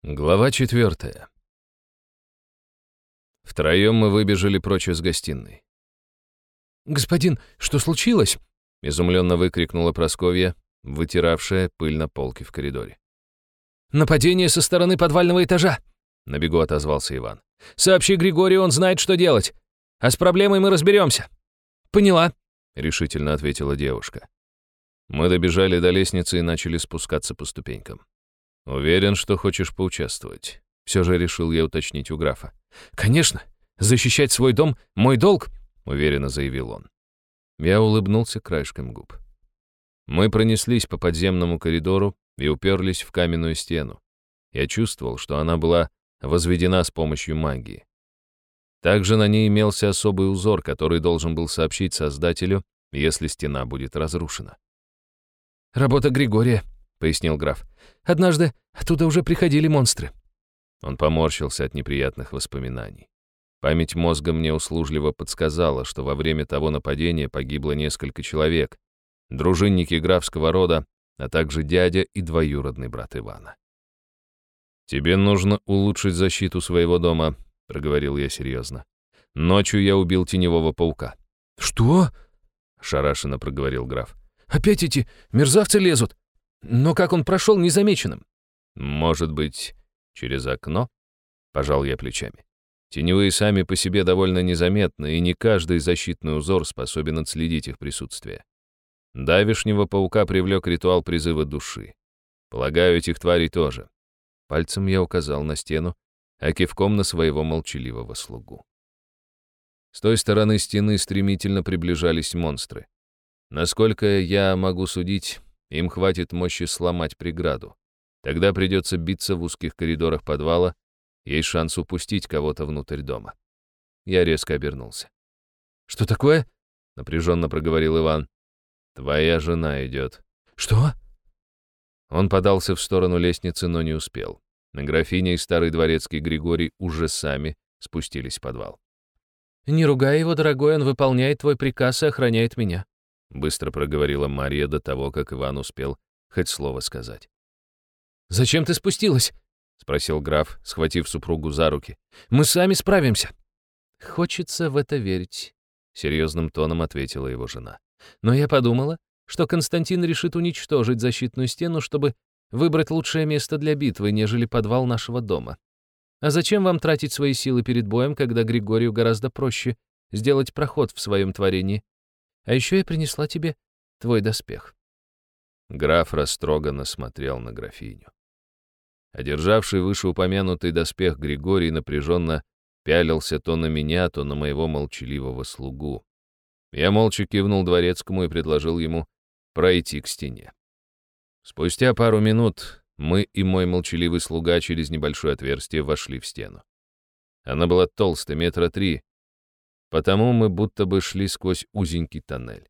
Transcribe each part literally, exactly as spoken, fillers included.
Глава четвертая. Втроем мы выбежали прочь из гостиной. «Господин, что случилось?» — изумленно выкрикнула Прасковья, вытиравшая пыль на полке в коридоре. «Нападение со стороны подвального этажа!» — на бегу отозвался Иван. «Сообщи Григорию, он знает, что делать. А с проблемой мы разберемся». «Поняла», — решительно ответила девушка. Мы добежали до лестницы и начали спускаться по ступенькам. «Уверен, что хочешь поучаствовать?» Все же решил я уточнить у графа. «Конечно! Защищать свой дом — мой долг!» — уверенно заявил он. Я улыбнулся краешком губ. Мы пронеслись по подземному коридору и уперлись в каменную стену. Я чувствовал, что она была возведена с помощью магии. Также на ней имелся особый узор, который должен был сообщить Создателю, если стена будет разрушена. «Работа Григория», — пояснил граф. «Однажды оттуда уже приходили монстры». Он поморщился от неприятных воспоминаний. Память мозга мне услужливо подсказала, что во время того нападения погибло несколько человек, дружинники графского рода, а также дядя и двоюродный брат Ивана. «Тебе нужно улучшить защиту своего дома», — проговорил я серьезно. «Ночью я убил теневого паука». «Что?» — ошарашенно проговорил граф. «Опять эти мерзавцы лезут? Но как он прошел незамеченным?» «Может быть, через окно?» — пожал я плечами. Теневые сами по себе довольно незаметны, и не каждый защитный узор способен отследить их присутствие. Давешнего паука привлек ритуал призыва души. Полагаю, этих тварей тоже. Пальцем я указал на стену, а кивком на своего молчаливого слугу. С той стороны стены стремительно приближались монстры. Насколько я могу судить, им хватит мощи сломать преграду. Тогда придется биться в узких коридорах подвала, есть шанс упустить кого-то внутрь дома. Я резко обернулся. «Что такое?» — напряженно проговорил Иван. «Твоя жена идет». «Что?» Он подался в сторону лестницы, но не успел. Графиня и старый дворецкий Григорий уже сами спустились в подвал. «Не ругай его, дорогой, он выполняет твой приказ и охраняет меня», — быстро проговорила Мария до того, как Иван успел хоть слово сказать. «Зачем ты спустилась?» — спросил граф, схватив супругу за руки. «Мы сами справимся». «Хочется в это верить», — серьезным тоном ответила его жена. «Но я подумала, что Константин решит уничтожить защитную стену, чтобы выбрать лучшее место для битвы, нежели подвал нашего дома. А зачем вам тратить свои силы перед боем, когда Григорию гораздо проще сделать проход в своем творении? А еще я принесла тебе твой доспех». Граф растроганно смотрел на графиню. Одержавший вышеупомянутый доспех Григорий напряженно пялился то на меня, то на моего молчаливого слугу. Я молча кивнул дворецкому и предложил ему пройти к стене. Спустя пару минут мы и мой молчаливый слуга через небольшое отверстие вошли в стену. Она была толстой, метра три, потому мы будто бы шли сквозь узенький тоннель.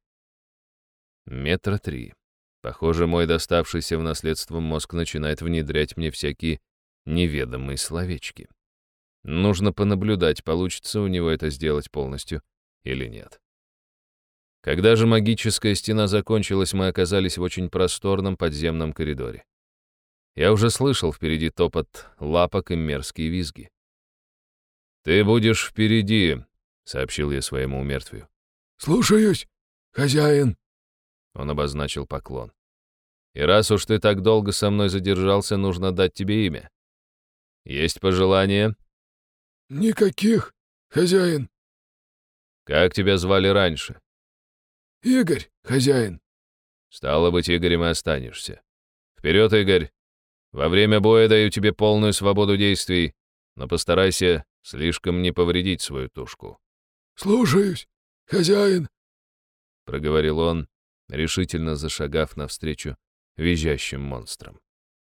Метра три. Похоже, мой доставшийся в наследство мозг начинает внедрять мне всякие неведомые словечки. Нужно понаблюдать, получится у него это сделать полностью или нет. Когда же магическая стена закончилась, мы оказались в очень просторном подземном коридоре. Я уже слышал впереди топот лапок и мерзкие визги. «Ты будешь впереди», — сообщил я своему умертвию. «Слушаюсь, хозяин». Он обозначил поклон. «И раз уж ты так долго со мной задержался, нужно дать тебе имя. Есть пожелания?» «Никаких, хозяин». «Как тебя звали раньше?» «Игорь, хозяин». «Стало быть, Игорем и останешься. Вперед, Игорь. Во время боя даю тебе полную свободу действий, но постарайся слишком не повредить свою тушку». «Слушаюсь, хозяин», — проговорил он, решительно зашагав навстречу визжащим монстрам.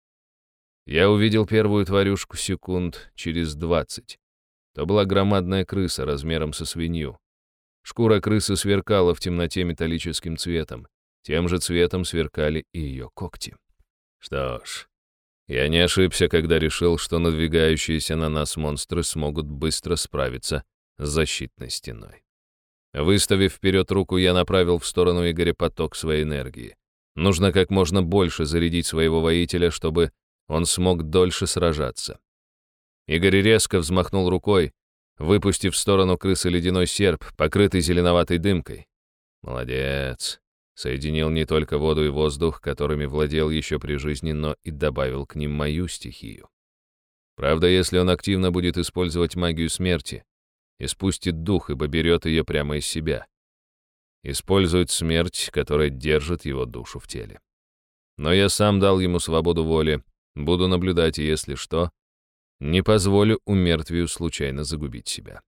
Я увидел первую тварюшку секунд через двадцать. То была громадная крыса размером со свинью. Шкура крысы сверкала в темноте металлическим цветом. Тем же цветом сверкали и ее когти. Что ж, я не ошибся, когда решил, что надвигающиеся на нас монстры смогут быстро справиться с защитной стеной. Выставив вперед руку, я направил в сторону Игоря поток своей энергии. Нужно как можно больше зарядить своего воителя, чтобы он смог дольше сражаться. Игорь резко взмахнул рукой, выпустив в сторону крысы ледяной серп, покрытый зеленоватой дымкой. Молодец. Соединил не только воду и воздух, которыми владел еще при жизни, но и добавил к ним мою стихию. Правда, если он активно будет использовать магию смерти, испустит дух, ибо берет ее прямо из себя. Использует смерть, которая держит его душу в теле. Но я сам дал ему свободу воли, буду наблюдать, и если что, не позволю умертвию случайно загубить себя.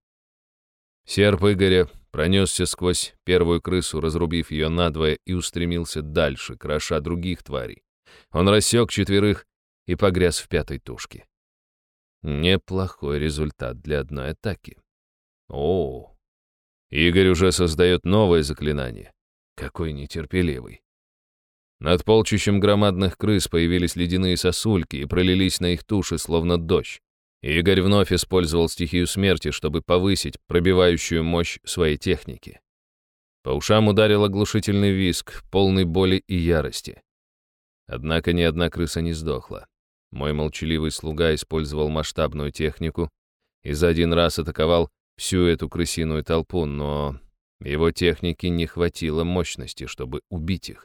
Серп Игоря пронесся сквозь первую крысу, разрубив ее надвое, и устремился дальше, кроша других тварей. Он рассек четверых и погряз в пятой тушке. Неплохой результат для одной атаки. О, Игорь уже создает новое заклинание. Какой нетерпеливый. Над полчищем громадных крыс появились ледяные сосульки и пролились на их туши, словно дождь. Игорь вновь использовал стихию смерти, чтобы повысить пробивающую мощь своей техники. По ушам ударил оглушительный визг, полный боли и ярости. Однако ни одна крыса не сдохла. Мой молчаливый слуга использовал масштабную технику и за один раз атаковал всю эту крысиную толпу, но его техники не хватило мощности, чтобы убить их.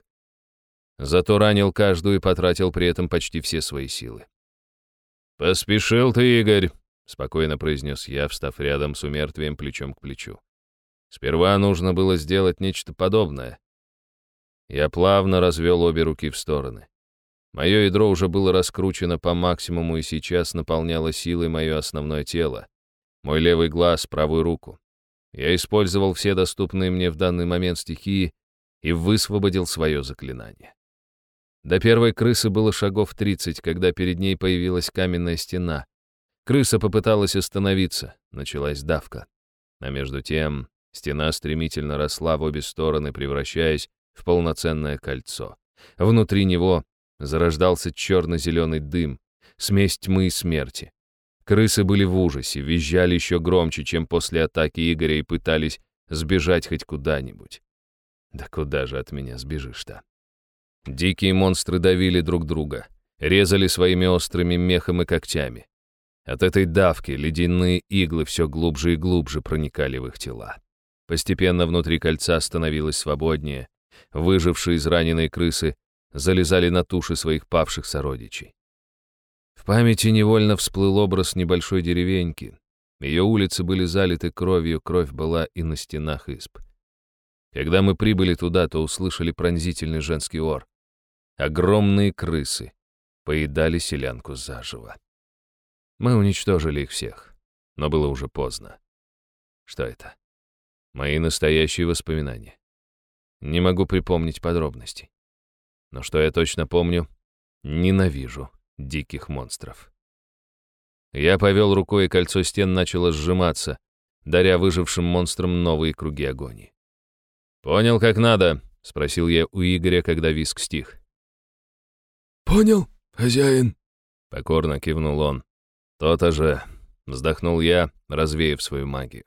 Зато ранил каждую и потратил при этом почти все свои силы. «Поспешил ты, Игорь», — спокойно произнес я, встав рядом с умертвием плечом к плечу. «Сперва нужно было сделать нечто подобное». Я плавно развел обе руки в стороны. Мое ядро уже было раскручено по максимуму и сейчас наполняло силой мое основное тело, мой левый глаз, правую руку. Я использовал все доступные мне в данный момент стихии и высвободил свое заклинание. До первой крысы было шагов тридцать, когда перед ней появилась каменная стена. Крыса попыталась остановиться, началась давка. А между тем стена стремительно росла в обе стороны, превращаясь в полноценное кольцо. Внутри него зарождался черно-зеленый дым, смесь тьмы и смерти. Крысы были в ужасе, визжали еще громче, чем после атаки Игоря, и пытались сбежать хоть куда-нибудь. Да куда же от меня сбежишь-то? Дикие монстры давили друг друга, резали своими острыми мехом и когтями. От этой давки ледяные иглы все глубже и глубже проникали в их тела. Постепенно внутри кольца становилось свободнее. Выжившие израненные крысы залезали на туши своих павших сородичей. В памяти невольно всплыл образ небольшой деревеньки. Ее улицы были залиты кровью, кровь была и на стенах изб. Когда мы прибыли туда, то услышали пронзительный женский ор. Огромные крысы поедали селянку заживо. Мы уничтожили их всех, но было уже поздно. Что это? Мои настоящие воспоминания. Не могу припомнить подробностей. Но что я точно помню, ненавижу диких монстров. Я повел рукой, и кольцо стен начало сжиматься, даря выжившим монстрам новые круги агонии. «Понял, как надо?» — спросил я у Игоря, когда визг стих. «Понял, хозяин», — покорно кивнул он. «То-то же», — вздохнул я, развеяв свою магию.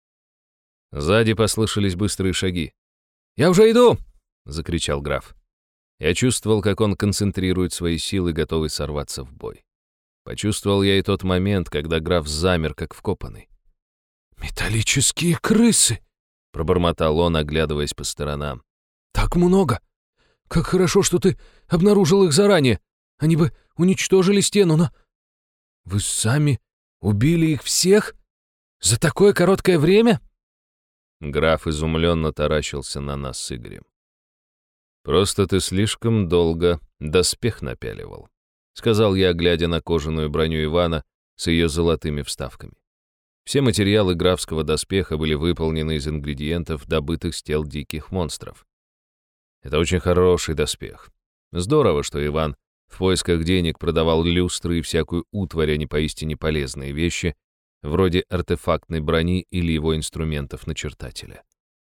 Сзади послышались быстрые шаги. «Я уже иду!» — закричал граф. Я чувствовал, как он концентрирует свои силы, готовый сорваться в бой. Почувствовал я и тот момент, когда граф замер, как вкопанный. «Металлические крысы!» — пробормотал он, оглядываясь по сторонам. «Так много! Как хорошо, что ты обнаружил их заранее! Они бы уничтожили стену, но... Вы сами убили их всех? За такое короткое время?» Граф изумленно таращился на нас с Игорем. «Просто ты слишком долго доспех напяливал», — сказал я, глядя на кожаную броню Ивана с ее золотыми вставками. Все материалы графского доспеха были выполнены из ингредиентов, добытых с тел диких монстров. Это очень хороший доспех. Здорово, что Иван в поисках денег продавал люстры и всякую утварь, а не поистине полезные вещи, вроде артефактной брони или его инструментов начертателя.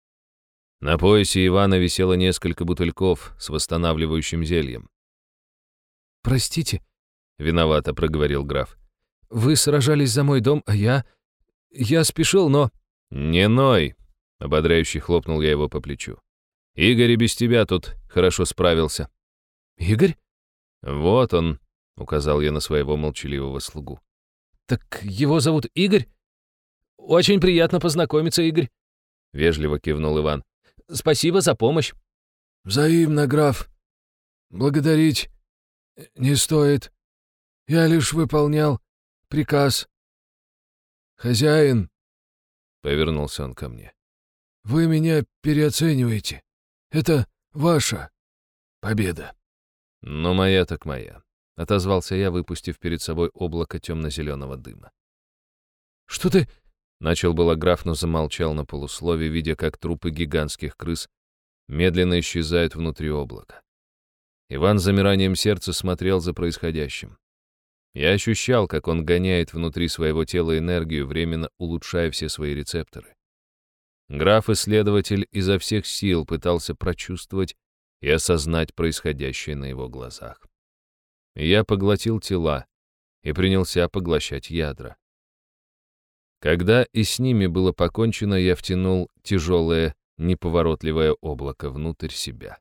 На поясе Ивана висело несколько бутыльков с восстанавливающим зельем. «Простите», — виновато проговорил граф. «Вы сражались за мой дом, а я... я спешил, но...» «Не ной!» — ободряюще хлопнул я его по плечу. «Игорь и без тебя тут хорошо справился». «Игорь?» «Вот он», — указал я на своего молчаливого слугу. «Так его зовут Игорь? Очень приятно познакомиться, Игорь», — вежливо кивнул Иван. «Спасибо за помощь». «Взаимно, граф. Благодарить не стоит. Я лишь выполнял приказ. Хозяин», — повернулся он ко мне, — «вы меня переоцениваете. Это ваша победа». «Ну, моя так моя», — отозвался я, выпустив перед собой облако темно-зеленого дыма. «Что ты...» — начал было граф, но замолчал на полуслове, видя, как трупы гигантских крыс медленно исчезают внутри облака. Иван с замиранием сердца смотрел за происходящим. Я ощущал, как он гоняет внутри своего тела энергию, временно улучшая все свои рецепторы. Граф-исследователь изо всех сил пытался прочувствовать и осознать происходящее на его глазах. Я поглотил тела и принялся поглощать ядра. Когда и с ними было покончено, я втянул тяжелое, неповоротливое облако внутрь себя.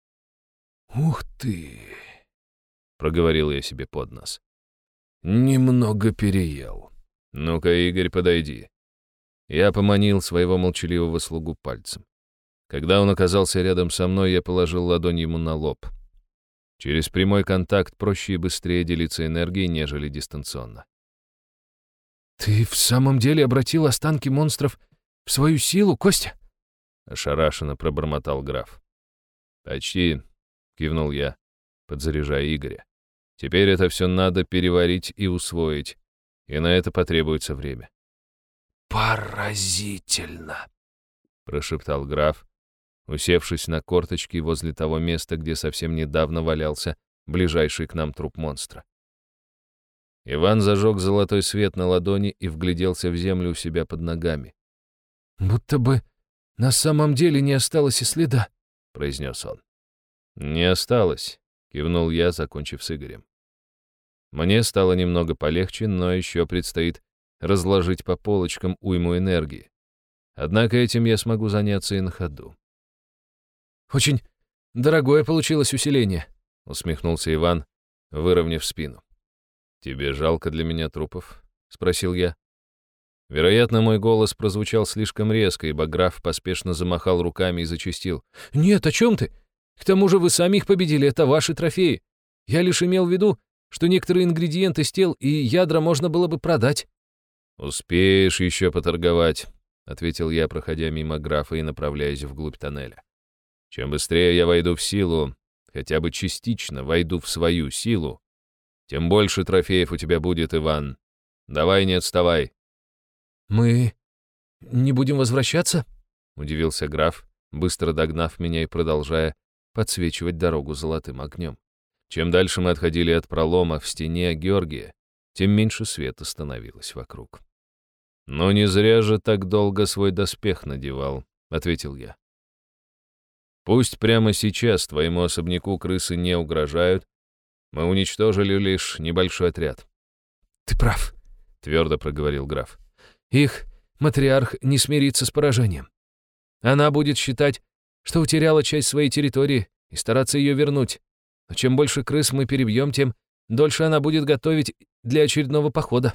«Ух ты!» — проговорил я себе под нос. «Немного переел». «Ну-ка, Игорь, подойди». Я поманил своего молчаливого слугу пальцем. Когда он оказался рядом со мной, я положил ладонь ему на лоб. Через прямой контакт проще и быстрее делиться энергией, нежели дистанционно. «Ты в самом деле обратил останки монстров в свою силу, Костя?» — ошарашенно пробормотал граф. «Почти», — кивнул я, подзаряжая Игоря. «Теперь это все надо переварить и усвоить, и на это потребуется время». «Поразительно!» — прошептал граф, усевшись на корточки возле того места, где совсем недавно валялся ближайший к нам труп монстра. Иван зажег золотой свет на ладони и вгляделся в землю у себя под ногами. «Будто бы на самом деле не осталось и следа», — произнес он. «Не осталось», — кивнул я, закончив с Игорем. Мне стало немного полегче, но еще предстоит разложить по полочкам уйму энергии. Однако этим я смогу заняться и на ходу. «Очень дорогое получилось усиление», — усмехнулся Иван, выровняв спину. «Тебе жалко для меня трупов?» — спросил я. Вероятно, мой голос прозвучал слишком резко, ибо граф поспешно замахал руками и зачастил. «Нет, о чем ты? К тому же вы сами их победили, это ваши трофеи. Я лишь имел в виду, что некоторые ингредиенты с тел и ядра можно было бы продать». «Успеешь еще поторговать», — ответил я, проходя мимо графа и направляясь вглубь тоннеля. «Чем быстрее я войду в силу, хотя бы частично войду в свою силу, тем больше трофеев у тебя будет, Иван. Давай, не отставай». «Мы не будем возвращаться?» — удивился граф, быстро догнав меня и продолжая подсвечивать дорогу золотым огнем. Чем дальше мы отходили от пролома в стене Георгия, тем меньше света становилось вокруг. «Но не зря же так долго свой доспех надевал», — ответил я. «Пусть прямо сейчас твоему особняку крысы не угрожают, мы уничтожили лишь небольшой отряд». «Ты прав», — твердо проговорил граф. «Их матриарх не смирится с поражением. Она будет считать, что утеряла часть своей территории и стараться ее вернуть. Но чем больше крыс мы перебьем, тем дольше она будет готовить для очередного похода».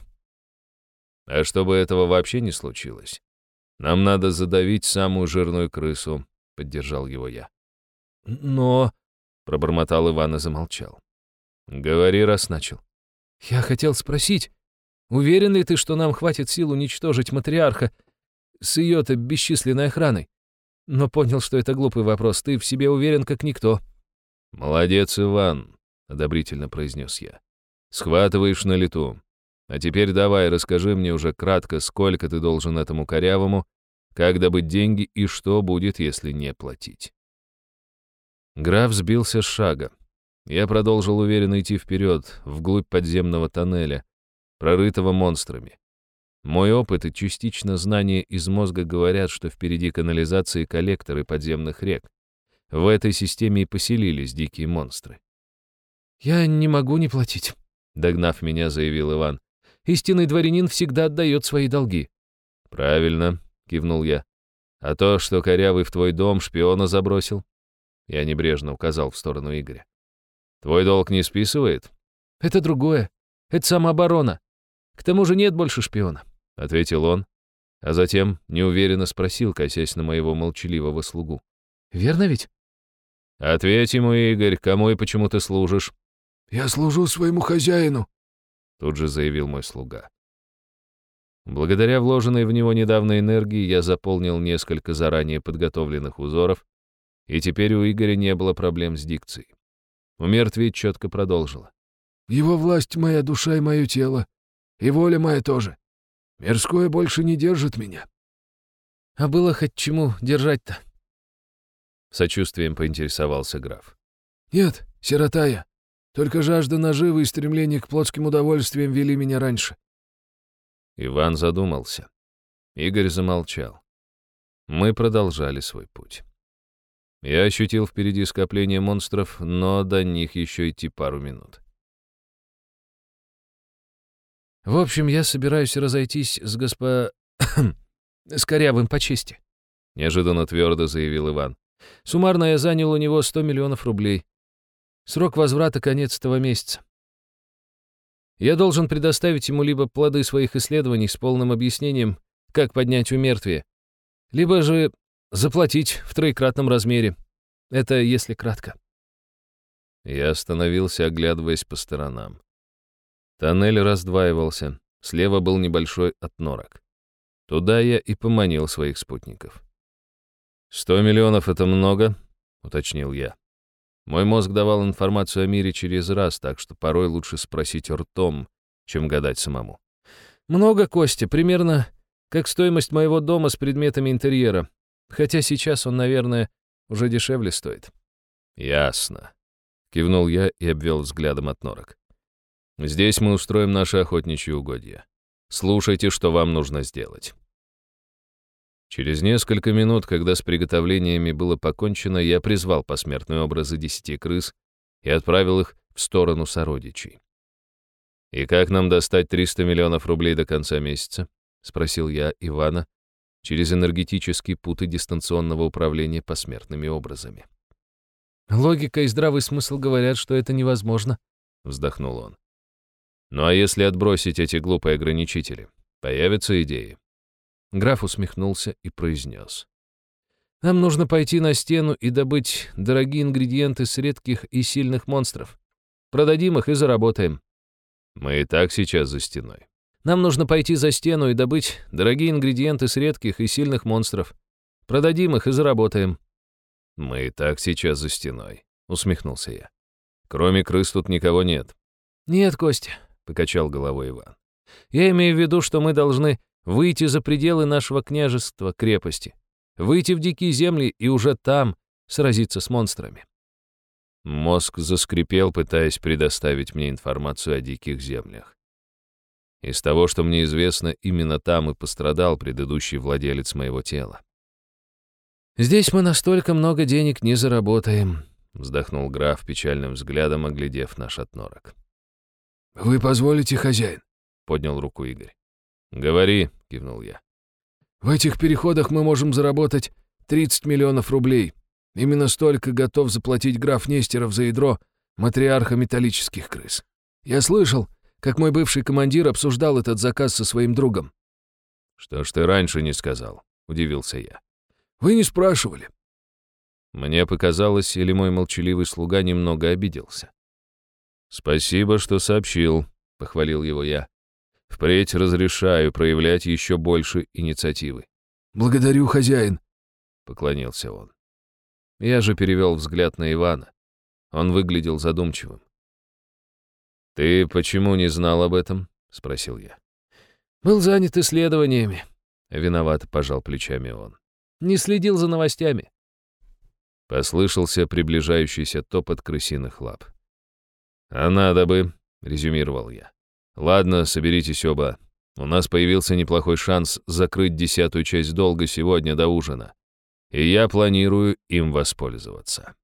«А чтобы этого вообще не случилось, нам надо задавить самую жирную крысу», — поддержал его я. «Но...» — пробормотал Иван и замолчал. «Говори, раз начал». «Я хотел спросить, уверен ли ты, что нам хватит сил уничтожить матриарха с ее-то бесчисленной охраной? Но понял, что это глупый вопрос. Ты в себе уверен, как никто». «Молодец, Иван», — одобрительно произнес я. «Схватываешь на лету. А теперь давай, расскажи мне уже кратко, сколько ты должен этому корявому, как добыть деньги и что будет, если не платить». Граф сбился с шага. Я продолжил уверенно идти вперед, вглубь подземного тоннеля, прорытого монстрами. Мой опыт и частично знания из мозга говорят, что впереди канализации коллекторы подземных рек. В этой системе и поселились дикие монстры. «Я не могу не платить», — догнав меня, заявил Иван. «Истинный дворянин всегда отдает свои долги». «Правильно», — кивнул я. «А то, что корявый в твой дом шпиона забросил?» Я небрежно указал в сторону Игоря. «Твой долг не списывает?» Это другое. Это самооборона. К тому же нет больше шпиона», — ответил он, а затем неуверенно спросил, косясь на моего молчаливого слугу. «Верно ведь?» «Ответь ему, Игорь, кому и почему ты служишь?» «Я служу своему хозяину», — тут же заявил мой слуга. Благодаря вложенной в него недавно энергии я заполнил несколько заранее подготовленных узоров, и теперь у Игоря не было проблем с дикцией. Умертвие четко продолжила. «Его власть — моя душа и мое тело, и воля моя тоже. Мирское больше не держит меня». «А было хоть чему держать-то?» Сочувствием поинтересовался граф. «Нет, сирота я. Только жажда наживы и стремление к плотским удовольствиям вели меня раньше». Иван задумался. Игорь замолчал. Мы продолжали свой путь. Я ощутил впереди скопление монстров, но до них еще идти пару минут. «В общем, я собираюсь разойтись с госпо... с корявым по чести», — неожиданно твердо заявил Иван. «Суммарно я занял у него сто миллионов рублей. Срок возврата — конец этого месяца. Я должен предоставить ему либо плоды своих исследований с полным объяснением, как поднять умертвие, либо же заплатить в троекратном размере. Это если кратко». Я остановился, оглядываясь по сторонам. Тоннель раздваивался, слева был небольшой отнорок. Туда я и поманил своих спутников. «Сто миллионов — это много?» — уточнил я. Мой мозг давал информацию о мире через раз, так что порой лучше спросить ртом, чем гадать самому. «Много, Костя, примерно как стоимость моего дома с предметами интерьера. Хотя сейчас он, наверное, уже дешевле стоит». «Ясно», — кивнул я и обвел взглядом отнорок. «Здесь мы устроим наши охотничьи угодья. Слушайте, что вам нужно сделать». Через несколько минут, когда с приготовлениями было покончено, я призвал посмертные образы десяти крыс и отправил их в сторону сородичей. «И как нам достать триста миллионов рублей до конца месяца?» — спросил я Ивана через энергетические путы дистанционного управления посмертными образами. «Логика и здравый смысл говорят, что это невозможно», — вздохнул он. «Ну а если отбросить эти глупые ограничители, появятся идеи?» Граф усмехнулся и произнес. «Нам нужно пойти на стену и добыть дорогие ингредиенты с редких и сильных монстров. Продадим их и заработаем». «Мы и так сейчас за стеной». «Нам нужно пойти за стену и добыть дорогие ингредиенты с редких и сильных монстров. Продадим их и заработаем». «Мы и так сейчас за стеной», — усмехнулся я. «Кроме крыс тут никого нет». «Нет, Костя», — покачал головой Иван. «Я имею в виду, что мы должны выйти за пределы нашего княжества, крепости, выйти в дикие земли и уже там сразиться с монстрами». Мозг заскрипел, пытаясь предоставить мне информацию о диких землях. Из того, что мне известно, именно там и пострадал предыдущий владелец моего тела. «Здесь мы настолько много денег не заработаем», — вздохнул граф, печальным взглядом оглядев наш отнорок. «Вы позволите, хозяин?» — поднял руку Игорь. «Говори», — кивнул я. «В этих переходах мы можем заработать тридцать миллионов рублей. Именно столько готов заплатить граф Нестеров за ядро матриарха металлических крыс. Я слышал, как мой бывший командир обсуждал этот заказ со своим другом». «Что ж ты раньше не сказал?» — удивился я. «Вы не спрашивали». Мне показалось, или мой молчаливый слуга немного обиделся. «Спасибо, что сообщил», — похвалил его я. «Впредь разрешаю проявлять еще больше инициативы». «Благодарю, хозяин», — поклонился он. Я же перевел взгляд на Ивана. Он выглядел задумчивым. «Ты почему не знал об этом?» — спросил я. «Был занят исследованиями», — виновато пожал плечами он. «Не следил за новостями». Послышался приближающийся топот крысиных лап. «А надо бы», — резюмировал я. «Ладно, соберитесь оба. У нас появился неплохой шанс закрыть десятую часть долга сегодня до ужина, и я планирую им воспользоваться».